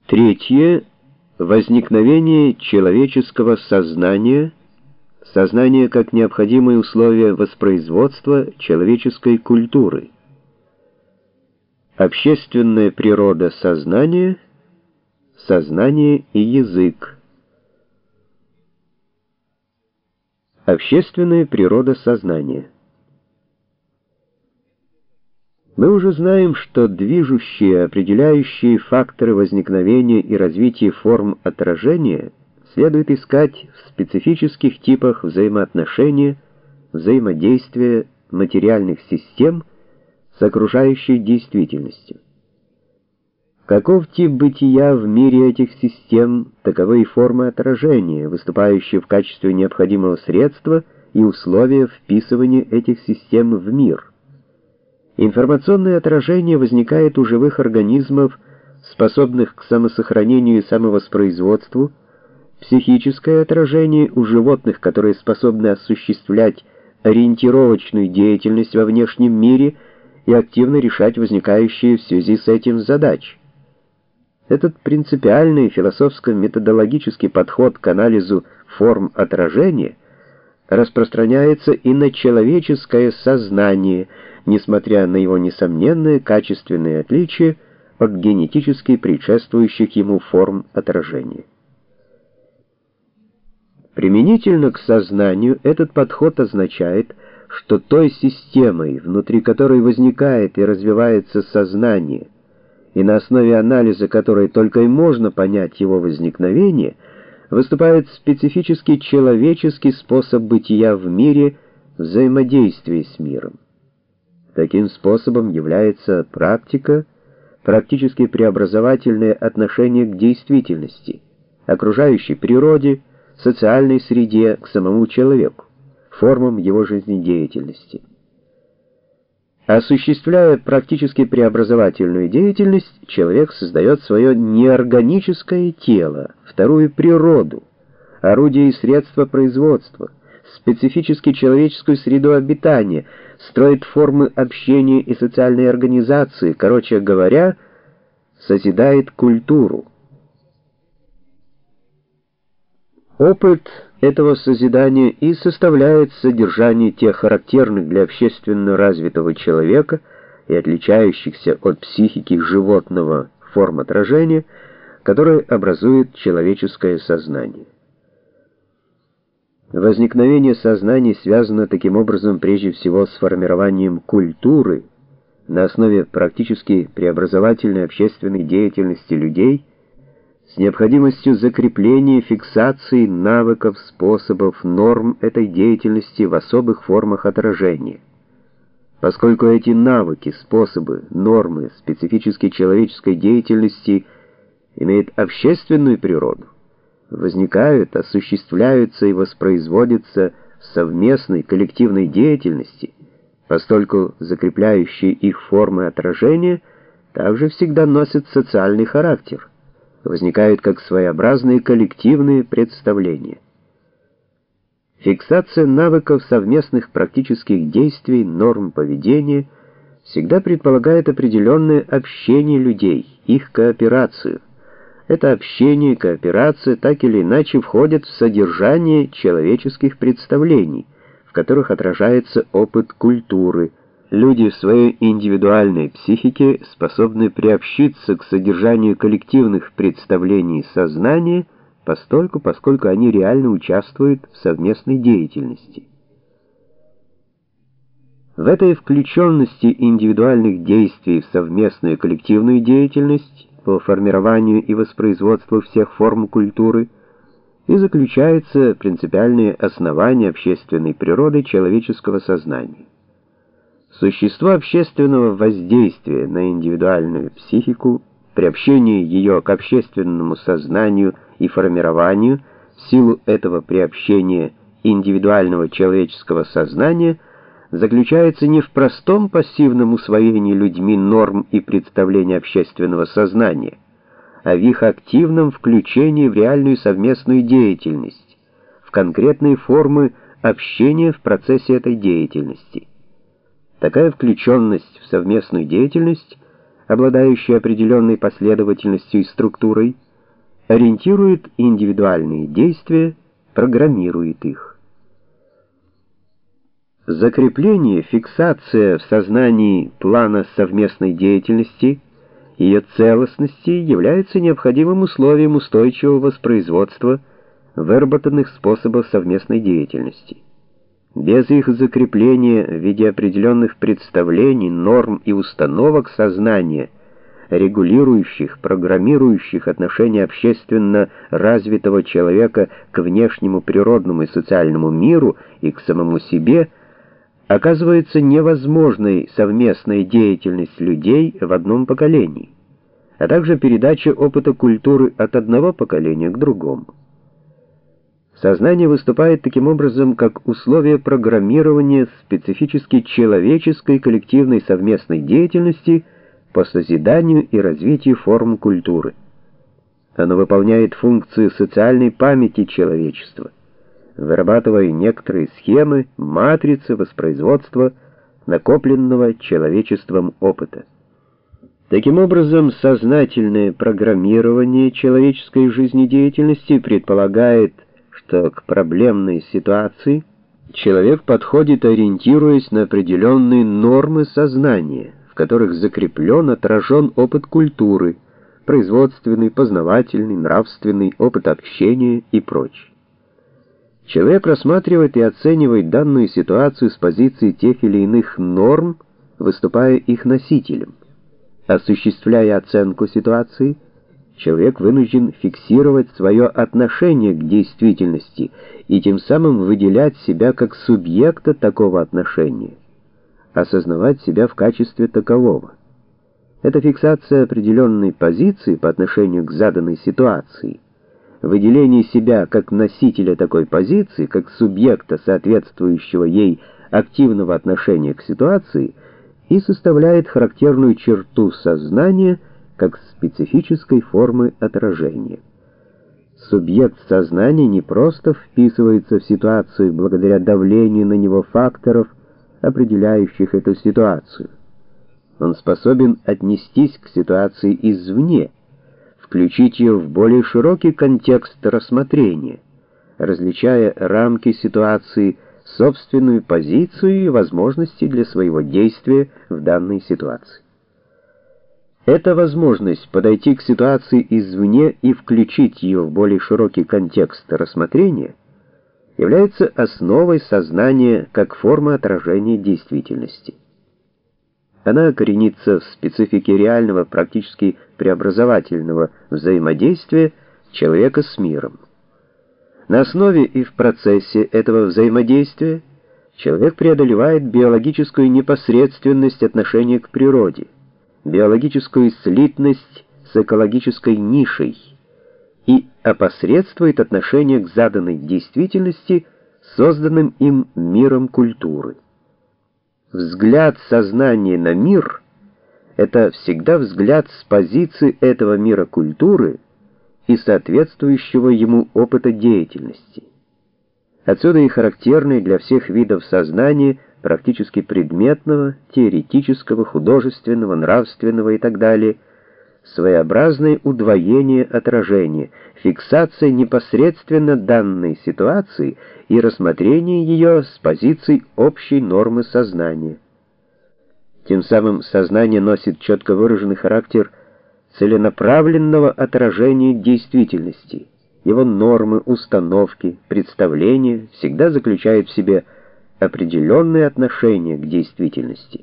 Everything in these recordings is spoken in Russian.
Третье. Возникновение человеческого сознания, сознание как необходимое условие воспроизводства человеческой культуры. Общественная природа сознания, сознание и язык. Общественная природа сознания. Мы уже знаем, что движущие, определяющие факторы возникновения и развития форм отражения следует искать в специфических типах взаимоотношения, взаимодействия материальных систем с окружающей действительностью. Каков тип бытия в мире этих систем, таковы и формы отражения, выступающие в качестве необходимого средства и условия вписывания этих систем в мир. Информационное отражение возникает у живых организмов, способных к самосохранению и самовоспроизводству, психическое отражение у животных, которые способны осуществлять ориентировочную деятельность во внешнем мире и активно решать возникающие в связи с этим задачи. Этот принципиальный философско-методологический подход к анализу форм отражения распространяется и на человеческое сознание, несмотря на его несомненное качественное отличие от генетически предшествующих ему форм отражения. Применительно к сознанию этот подход означает, что той системой, внутри которой возникает и развивается сознание, и на основе анализа которой только и можно понять его возникновение, выступает специфический человеческий способ бытия в мире, взаимодействия с миром. Таким способом является практика, практически преобразовательное отношение к действительности, окружающей природе, социальной среде, к самому человеку, формам его жизнедеятельности. Осуществляя практически преобразовательную деятельность, человек создает свое неорганическое тело, вторую природу, орудие и средства производства, специфически человеческую среду обитания, строит формы общения и социальной организации, короче говоря, созидает культуру. Опыт этого созидания и составляет содержание тех характерных для общественно развитого человека и отличающихся от психики животного форм отражения, которые образуют человеческое сознание. Возникновение сознания связано таким образом прежде всего с формированием культуры на основе практически преобразовательной общественной деятельности людей, с необходимостью закрепления, фиксации навыков, способов, норм этой деятельности в особых формах отражения. Поскольку эти навыки, способы, нормы специфической человеческой деятельности имеют общественную природу, возникают, осуществляются и воспроизводятся в совместной коллективной деятельности, постольку закрепляющие их формы отражения также всегда носят социальный характер, возникают как своеобразные коллективные представления. Фиксация навыков совместных практических действий, норм поведения всегда предполагает определенное общение людей, их кооперацию. Это общение и кооперация так или иначе входят в содержание человеческих представлений, в которых отражается опыт культуры. Люди в своей индивидуальной психике способны приобщиться к содержанию коллективных представлений сознания, поскольку они реально участвуют в совместной деятельности. В этой включенности индивидуальных действий в совместную коллективную деятельность по формированию и воспроизводству всех форм культуры и заключается принципиальное основание общественной природы человеческого сознания. Существо общественного воздействия на индивидуальную психику, приобщение ее к общественному сознанию и формированию, в силу этого приобщения индивидуального человеческого сознания, заключается не в простом пассивном усвоении людьми норм и представлений общественного сознания, а в их активном включении в реальную совместную деятельность, в конкретные формы общения в процессе этой деятельности. Такая включенность в совместную деятельность обладающие определенной последовательностью и структурой, ориентирует индивидуальные действия, программирует их. Закрепление, фиксация в сознании плана совместной деятельности, ее целостности является необходимым условием устойчивого воспроизводства выработанных способов совместной деятельности. Без их закрепления в виде определенных представлений, норм и установок сознания, регулирующих, программирующих отношения общественно развитого человека к внешнему природному и социальному миру и к самому себе, оказывается невозможной совместная деятельность людей в одном поколении, а также передача опыта культуры от одного поколения к другому. Сознание выступает таким образом как условие программирования специфически человеческой коллективной совместной деятельности по созиданию и развитию форм культуры. Оно выполняет функцию социальной памяти человечества, вырабатывая некоторые схемы, матрицы воспроизводства накопленного человечеством опыта. Таким образом, сознательное программирование человеческой жизнедеятельности предполагает, что к проблемной ситуации человек подходит, ориентируясь на определенные нормы сознания, в которых закреплен, отражен опыт культуры, производственный, познавательный, нравственный, опыт общения и прочее. Человек рассматривает и оценивает данную ситуацию с позиции тех или иных норм, выступая их носителем. Осуществляя оценку ситуации, человек вынужден фиксировать свое отношение к действительности и тем самым выделять себя как субъекта такого отношения, осознавать себя в качестве такового. Эта фиксация определенной позиции по отношению к заданной ситуации, выделение себя как носителя такой позиции, как субъекта, соответствующего ей активного отношения к ситуации, и составляет характерную черту сознания как специфической формы отражения. Субъект сознания не просто вписывается в ситуацию благодаря давлению на него факторов, определяющих эту ситуацию. Он способен отнестись к ситуации извне, включить ее в более широкий контекст рассмотрения, различая рамки ситуации, собственную позицию и возможности для своего действия в данной ситуации. Эта возможность подойти к ситуации извне и включить ее в более широкий контекст рассмотрения является основой сознания как формы отражения действительности. Она коренится в специфике реального, практически преобразовательного взаимодействия человека с миром. На основе и в процессе этого взаимодействия человек преодолевает биологическую непосредственность отношения к природе, биологическую слитность с экологической нишей и опосредствует отношение к заданной действительности, созданным им миром культуры. Взгляд сознания на мир — это всегда взгляд с позиции этого мира культуры и соответствующего ему опыта деятельности. Отсюда и характерный для всех видов сознания практически предметного, теоретического, художественного, нравственного и так далее, своеобразное удвоение отражения, фиксация непосредственно данной ситуации и рассмотрение ее с позиции общей нормы сознания. Тем самым сознание носит четко выраженный характер целенаправленного отражения действительности. Его нормы, установки, представления всегда заключают в себе определенные отношения к действительности.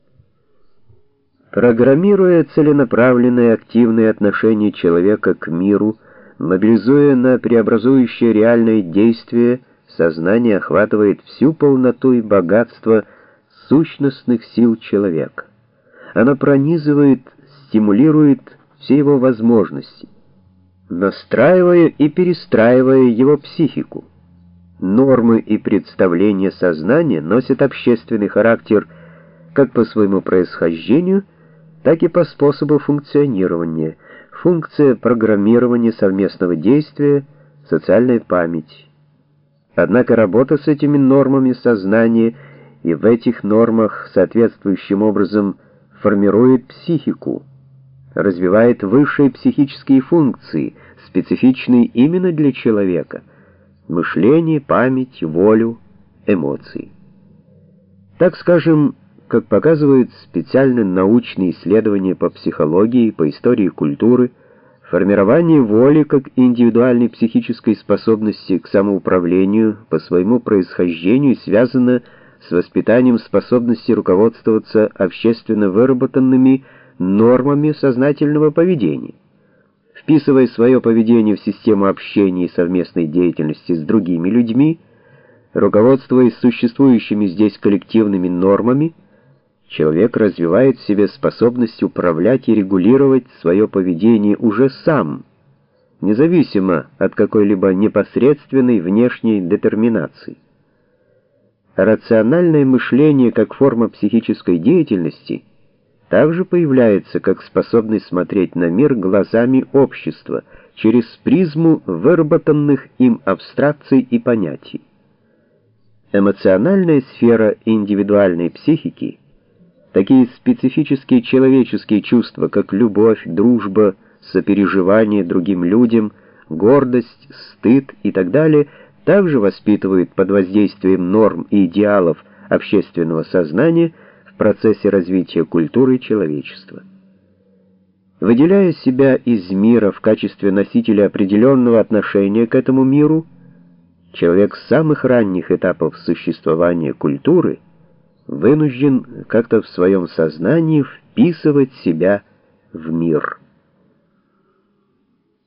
Программируя целенаправленные активные отношения человека к миру, мобилизуя на преобразующее реальное действие, сознание охватывает всю полноту и богатство сущностных сил человека. Оно пронизывает, стимулирует все его возможности, настраивая и перестраивая его психику. Нормы и представления сознания носят общественный характер как по своему происхождению, так и по способу функционирования. Функция программирования совместного действия, социальная память. Однако работа с этими нормами сознания и в этих нормах соответствующим образом формирует психику, развивает высшие психические функции, специфичные именно для человека: мышление, память, волю, эмоции. Так скажем, как показывают специально научные исследования по психологии, по истории культуры, формирование воли как индивидуальной психической способности к самоуправлению по своему происхождению связано с воспитанием способности руководствоваться общественно выработанными нормами сознательного поведения. Вписывая свое поведение в систему общения и совместной деятельности с другими людьми, руководствуясь существующими здесь коллективными нормами, человек развивает в себе способность управлять и регулировать свое поведение уже сам, независимо от какой-либо непосредственной внешней детерминации. Рациональное мышление как форма психической деятельности также появляется как способность смотреть на мир глазами общества, через призму выработанных им абстракций и понятий. Эмоциональная сфера индивидуальной психики, такие специфические человеческие чувства, как любовь, дружба, сопереживание другим людям, гордость, стыд и так далее, также воспитывают под воздействием норм и идеалов общественного сознания в процессе развития культуры человечества. Выделяя себя из мира в качестве носителя определенного отношения к этому миру, человек с самых ранних этапов существования культуры вынужден как-то в своем сознании вписывать себя в мир.